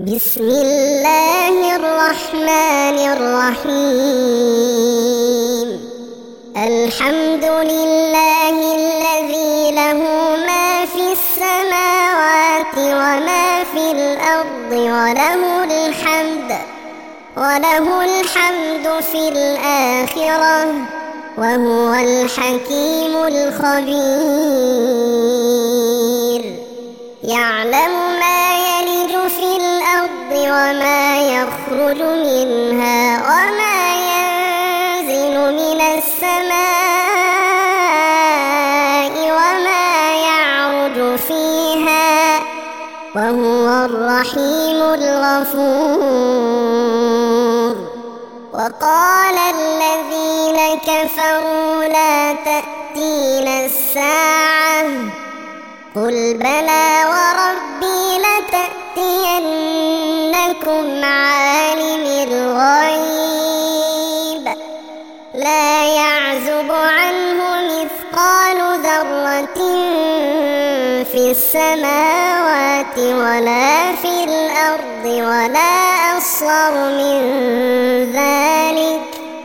بسم الله الرحمن الرحيم. الحمد لله الذي له ما في السماوات وما في الأرض وله الحمد في الآخرة وهو الحكيم الخبير. يعلم ما يلج في الأرض وما يخرج منها وما ينزل من السماء وما يعرج فيها وهو الرحيم الغفور. وقال الذين كفروا لا تأتينا الساعة قل بلى وربي لتأتينكم عالم الغيب لا يعزب عنه مثقال ذرة في السماوات ولا في الأرض ولا أصغر من ذلك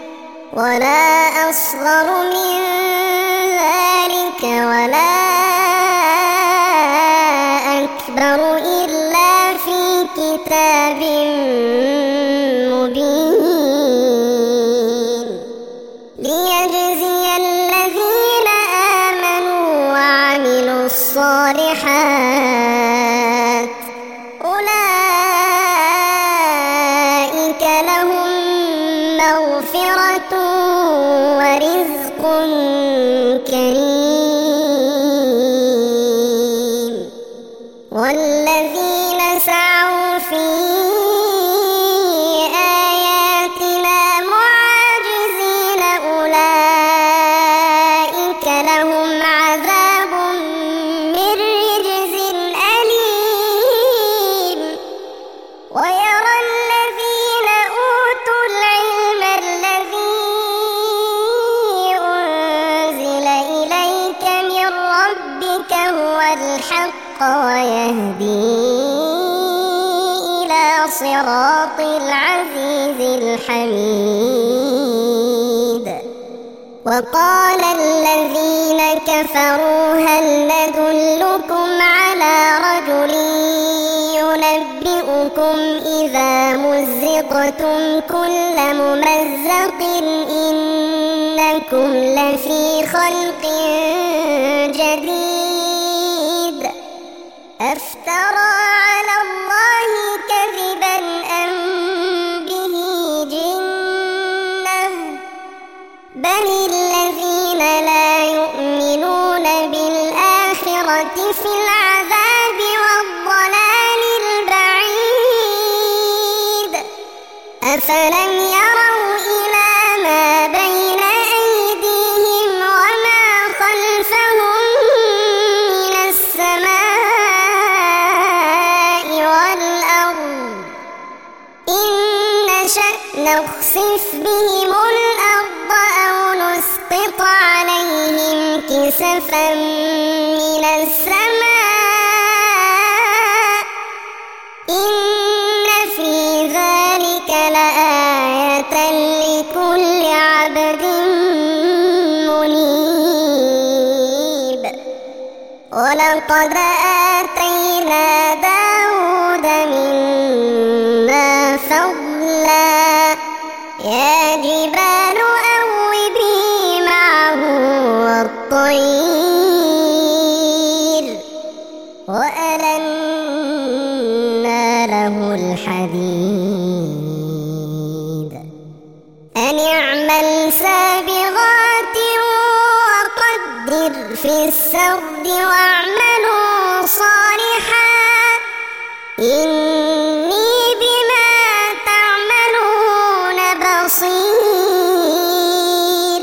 ولا أكبر إلا في كتاب مبين. ليجزي الذين آمنوا وعملوا الصالحات أولئك لهم مغفرة ورزق كريم. والذين سعوا في آياتنا معاجزين أولئك لهم عذاب من رجز أليم. ويرى الذين أوتوا العلم الذي أنزل إليك من ربك هو الحق ويهدي إلى صراط العزيز الحميد. وقال الذين كفروا هل ندلكم على رجل ينبئكم إذا مزقتم كل ممزق إنكم لفي خلق جديد أفترى على الله كذبا أم به جنة بل الذين لا يؤمنون بالآخرة في العذاب والضلال البعيد. أفلم يروا إلى ما بين أيديهم وما خلفهم من السماء والأرض إن نشأ نخسف بهم الأرض أو نسقط عليهم كسفا من السماء إن في ذلك لآية لكل عبد منيب. ولقد آتينا داود منا فضلا يا جبال أوبي معه والطير وألنا له الحديد أن اعمل سابغات وقدر في السرد واعملوا صالحا إني بما تعملون بصير.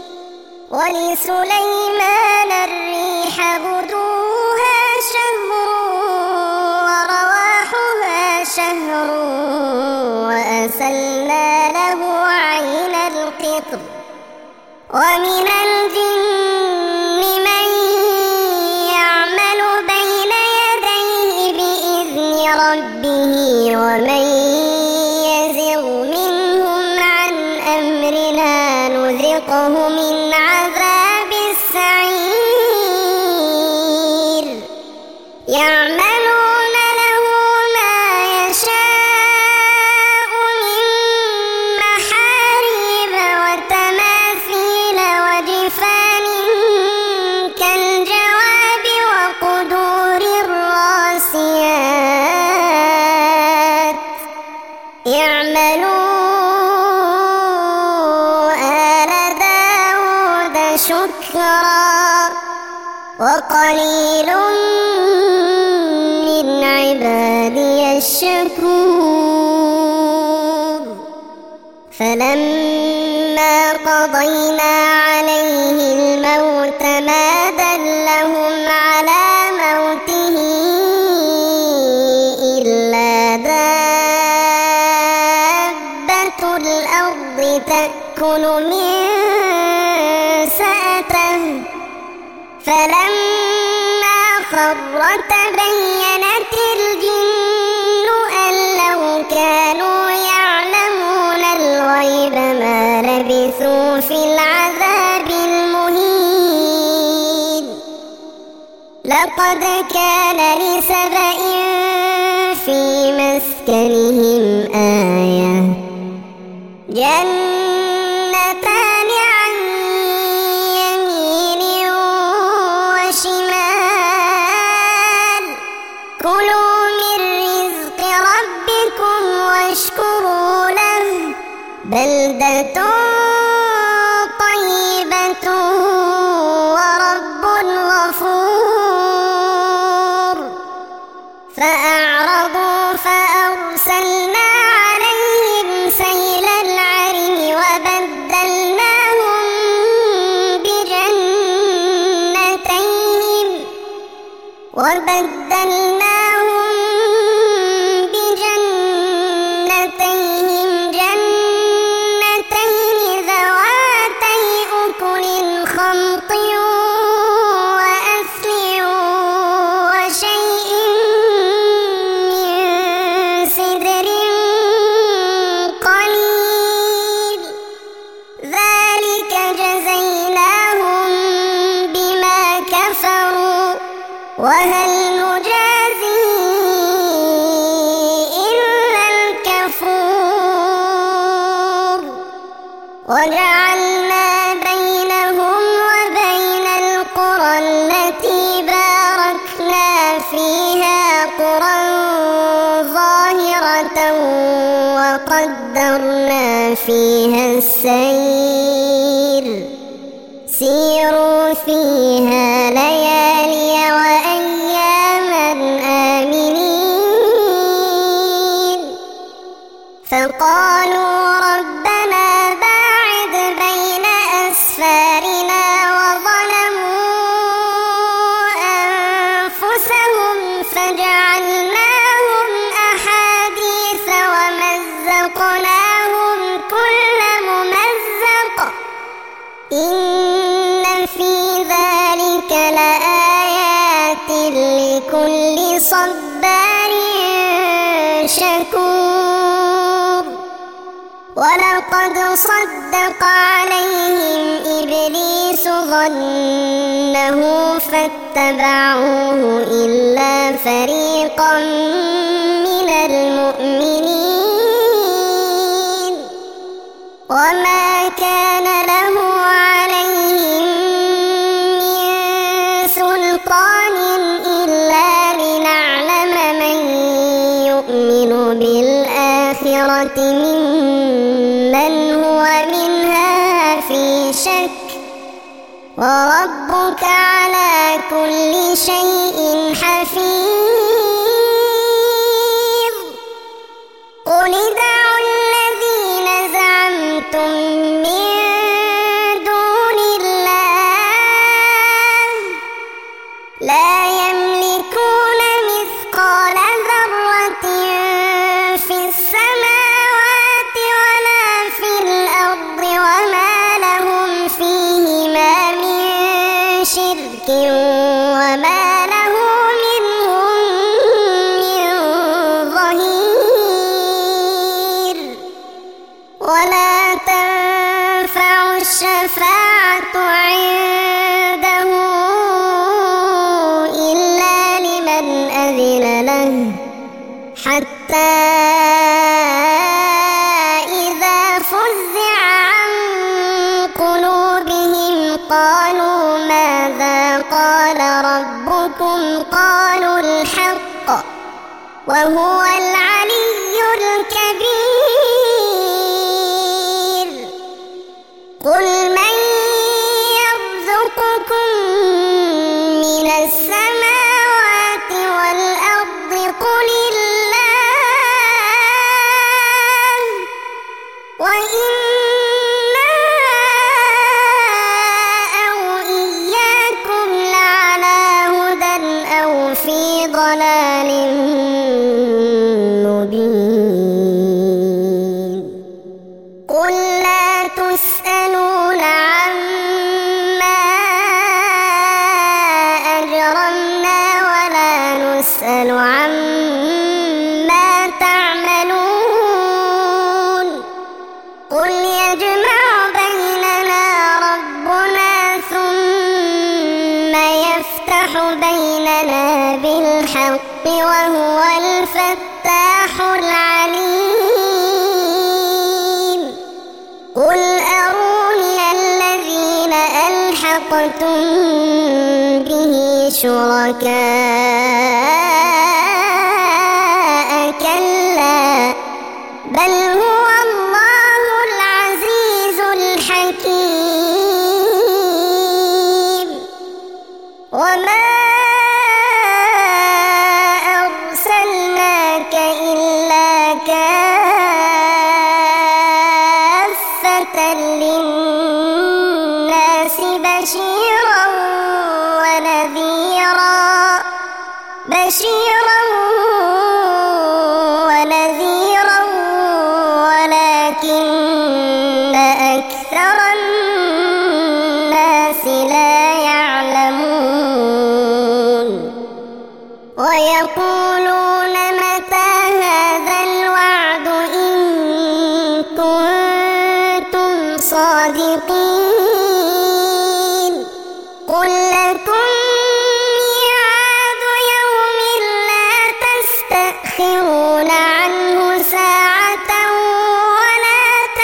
ولسليمان الريح غدوها شهر ورواحها شهر وأسلنا له عين القطر ومن الجن من يعمل بين يديه بإذن ربه ومن يزغ منهم عن أمرنا نذقه من عذاب السعير يعملون له ما يشاء من محاريب وتماثيل وجفان كالجواب وقدور الراسيات اعملوا آل داود شكرا وقليل من عبادي الشكور فلما قضينا عليه الموت ما دلهم على موته إلا دابة الأرض تأكل من سأته فلما خر تبينت الجن أن لو كانوا يعلمون الغيب ما لبثوا في العذاب المهين لقد كان لسبإ في مسكنهم آية جنتان عن يمين وشمال كلوا من رزق ربكم واشكروا له بلدة طيبة ورب غفور فأعرضوا فأرسلنا عليهم سيل العرم وبدلناهم جنتين ذواتي أكل خمط وأثل وشيء من سدر قليل ذلك جزيناهم بما كفروا وهل نجازي إلا الكفور وجعلنا بينهم وبين القرى التي باركنا فيها قرى ظاهرة وقدرنا فيها السير سيروا فيها ليالي وأياما آمنين فقالوا ربنا باعد بين أسفارنا وظلموا أنفسهم فجعلناهم أحاديث ومزقناهم كل ممزق إن في ذلك لآيات لكل صبار شكور ولقد صدق عليهم إبليس ظنه فاتبعوه إلا فريقا من المؤمنين وما كان له عليهم من سلطان إلا لنعلم من يؤمن بالآخرة ممن هو منها في شك وربك على كل شيء حفيظ قل ادعوا الذين زعمتم من دون الله لا يملكون مثقال ذرة في السماوات ولا في الأرض وما لهم فيهما من شرك وما له منهم من ظهير حتى إذا فزع عن قلوبهم قالوا ماذا قال ربكم قالوا الحق وهو العلي الكبير قل من يرزقكم من السماوات والأرض قل الله وإنا أو إياكم لعلى هدى أو في ضلال مبين قل لا تسألون عما أجرمنا ولا نسأل عما تعملون قل يجمع بيننا ربنا ثم يفتح بيننا بالحق وهو الفتاح العليم قل أروني الذين ألحقتم به شركاء كلا بل هو الله العزيز الحكيم وما أرسلناك إلا كافة للناس بشيرا ونذيرا ولكن أكثر الناس لا يعلمون ويقولون متى هذا الوعد إن كنتم صادقين قل لكم ميعاد يوم لا تستأخرون عنه ساعة ولا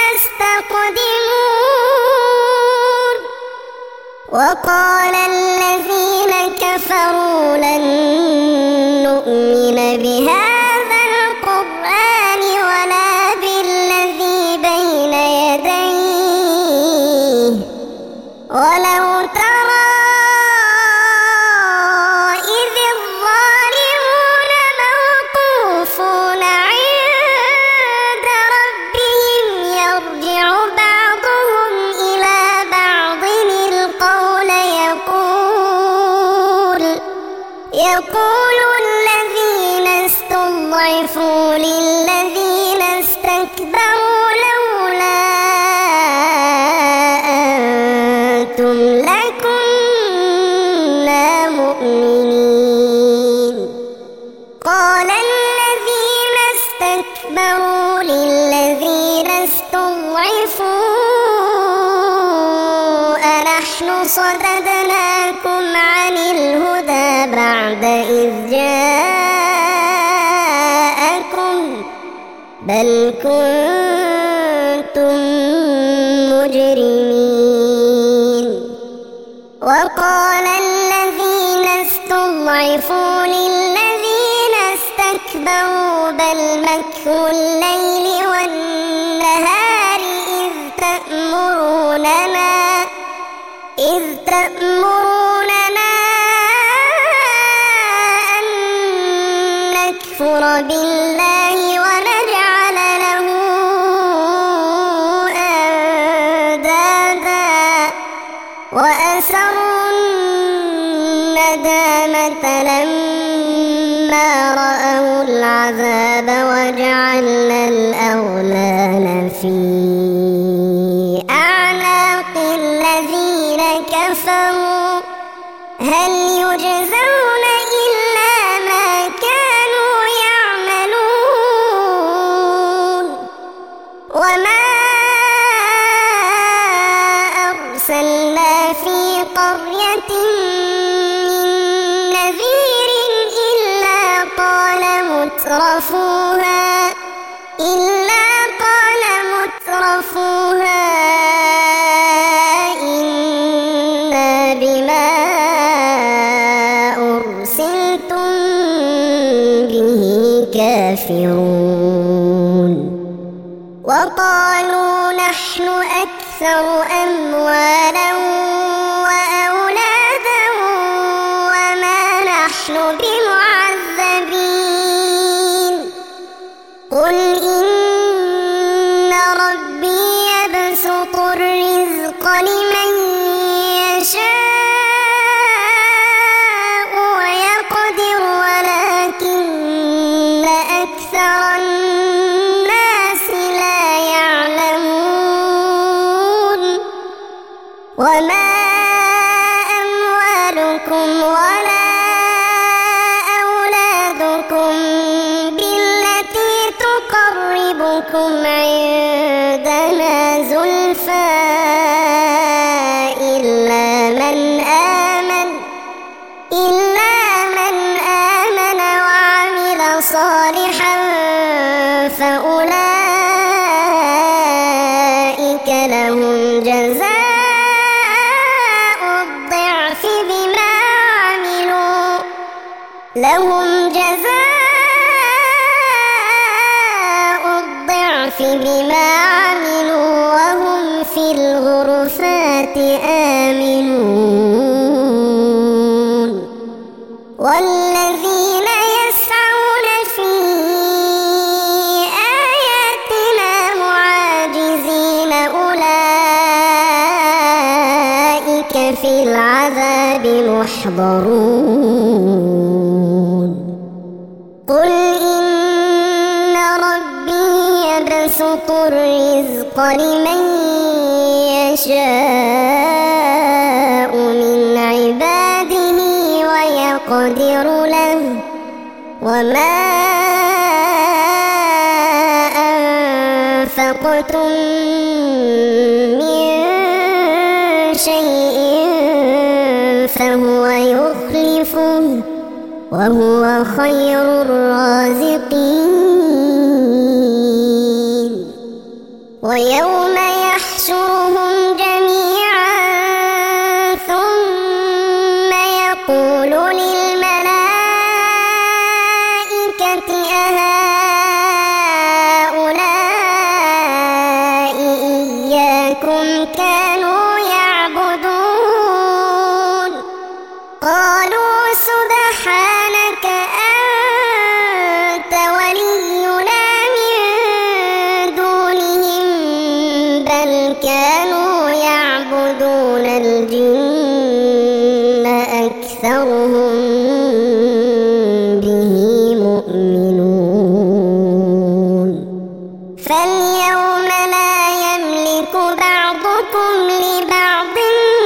تستقدمون وقال الذين كفروا لن نؤمن بهذا القرآن ولا بالذي بين يديه ولو ترى إذ الظالمون موقوفون عند ربهم يرجع بعضهم إلى بعض القول يقول الذين استضعفوا للذين استكبروا لولا أنتم لكنا مؤمنين قال الذين استكبروا للذين استضعفوا أنحن صددناكم عن الهدى بعد إذ جاءكم بل كنتم مجرمين وقال الذين استضعفوا للذين استكبروا بل مكر الليل والنهار إذ تأمروننا أن نكفر بالله ونجعل له أندادا وأسروا الندامة لما رأوا العذاب وجعلنا الأغلال في أعناق الذين كفروا هل يجزون إلا ما كانوا يعملون وما أرسلنا في قرية من نذير إلا قال مترفوها إلا قال مترفوها إنا بما أرسلتم به كافرون وقالوا نحن أكثر أموالا وأولادا وما نحن بمعذبين قل إن ربي يبسط الرزق لمن يشاء ويقدر ولكن أكثر الناس لا يعلمون وما أموالكم ولا أولادكم بالتي تقربكم عندنا زلفى إلا من آمن وعمل صالحا فأولئك لهم جزاء الضعف بما عملوا وهم في الغرفات آمنون والذين يسعون في آياتنا معاجزين أولئك في العذاب محضرون قل إن ربي يبسط الرزق لمن يشاء من عباده ويقدر له وما أنفقتم من شيء فهو يخلفه وهو خير الرازقين ويوم يحشرهم جميعا ثم يقول للملائكة أهؤلاء إياكم كانوا يعبدون قالوا سبحانك أنت ولينا من دونهم بل كانوا يعبدون الجن أكثرهم به مؤمنون فاليوم لا يملك بعضكم لبعض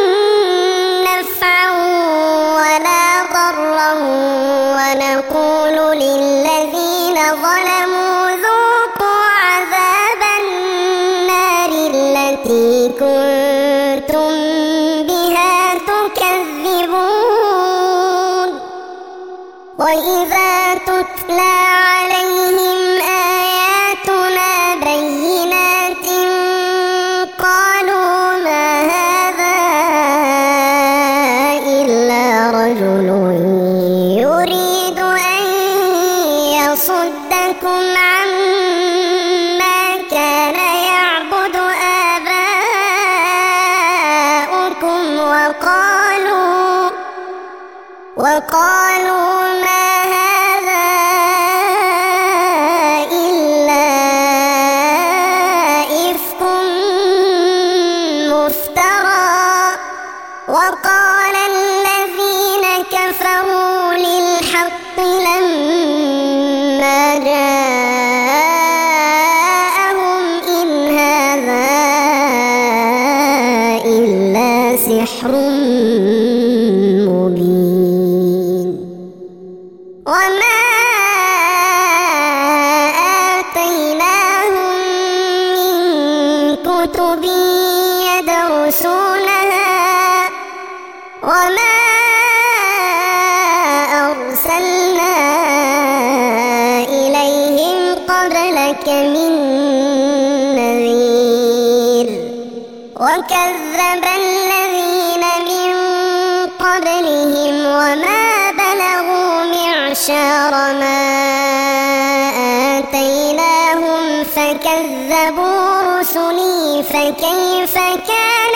نفعا ولا ضرا ونقول للذين ظلموا ذوقوا عذاب النار التي كنتم بها تكذبون وإذا تتلى عليهم آياتنا بينات قالوا ما هذا إلا رجل يريد أن يصدكم عما كان يعبد آباؤكم وقالوا ما هذا إلا إفك مفترى وقال الذين كفروا للحق لما جاءهم إن هذا إلا سحر مبين قبلك من نذير وكذب الذين من قبلهم وما بلغوا معشار ما آتيناهم فكذبوا رسلي فكيف كان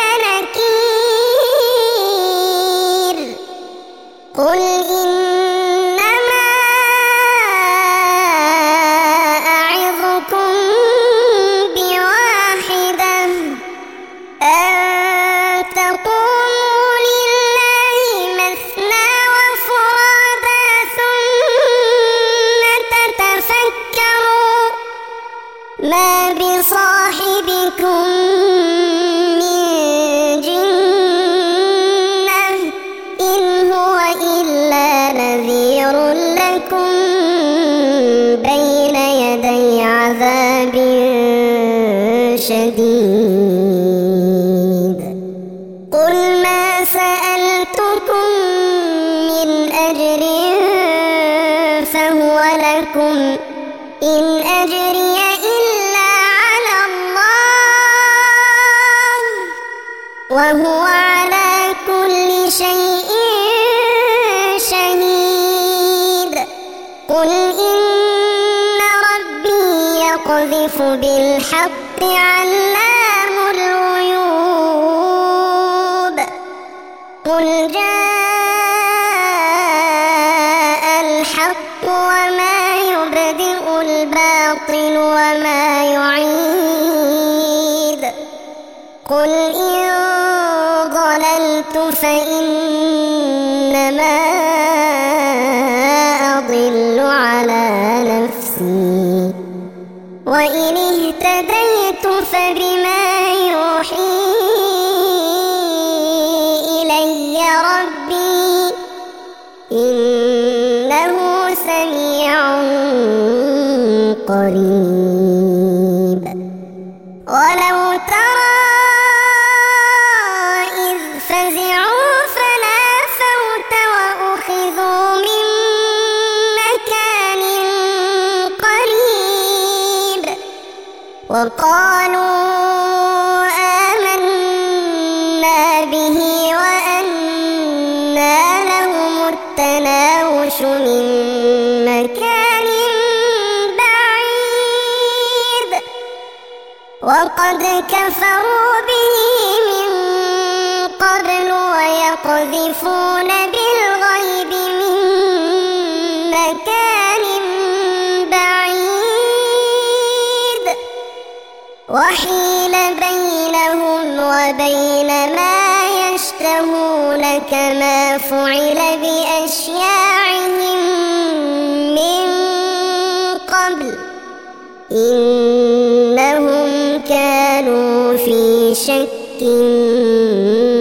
نكير قل إنما أعظكم بواحدة أن تقوموا لله مثنى وفرادى ثم تتفكروا ما بصاحبكم من جنة إن هو إلا نذير لكم بين يدي عذاب شديد قل ما سألتكم من أجر فهو لكم إن أجري إلا على الله وهو على كل شيء شهيد قل إن ربي يقذف بالحق علام الغيوب قل جاء الحق وما يبدئ الباطل وما يعيد قل إن ضللت فإنما أضل على نفسي وإن اهتديت فبما يوحي إلي ربي إنه سميع قريب ولو ترى إذ فزعوا فلا فوت وأخذوا من مكان قريب وقالوا آمنا به وأنى لهم التناوش من مكان بعيد وقد كفروا به من قبل ويقذفون بالغيب من مكان بعيد وحيل بينهم وبين ما يشتهون كما فعل بأشياعهم من قبل إنهم كانوا في شك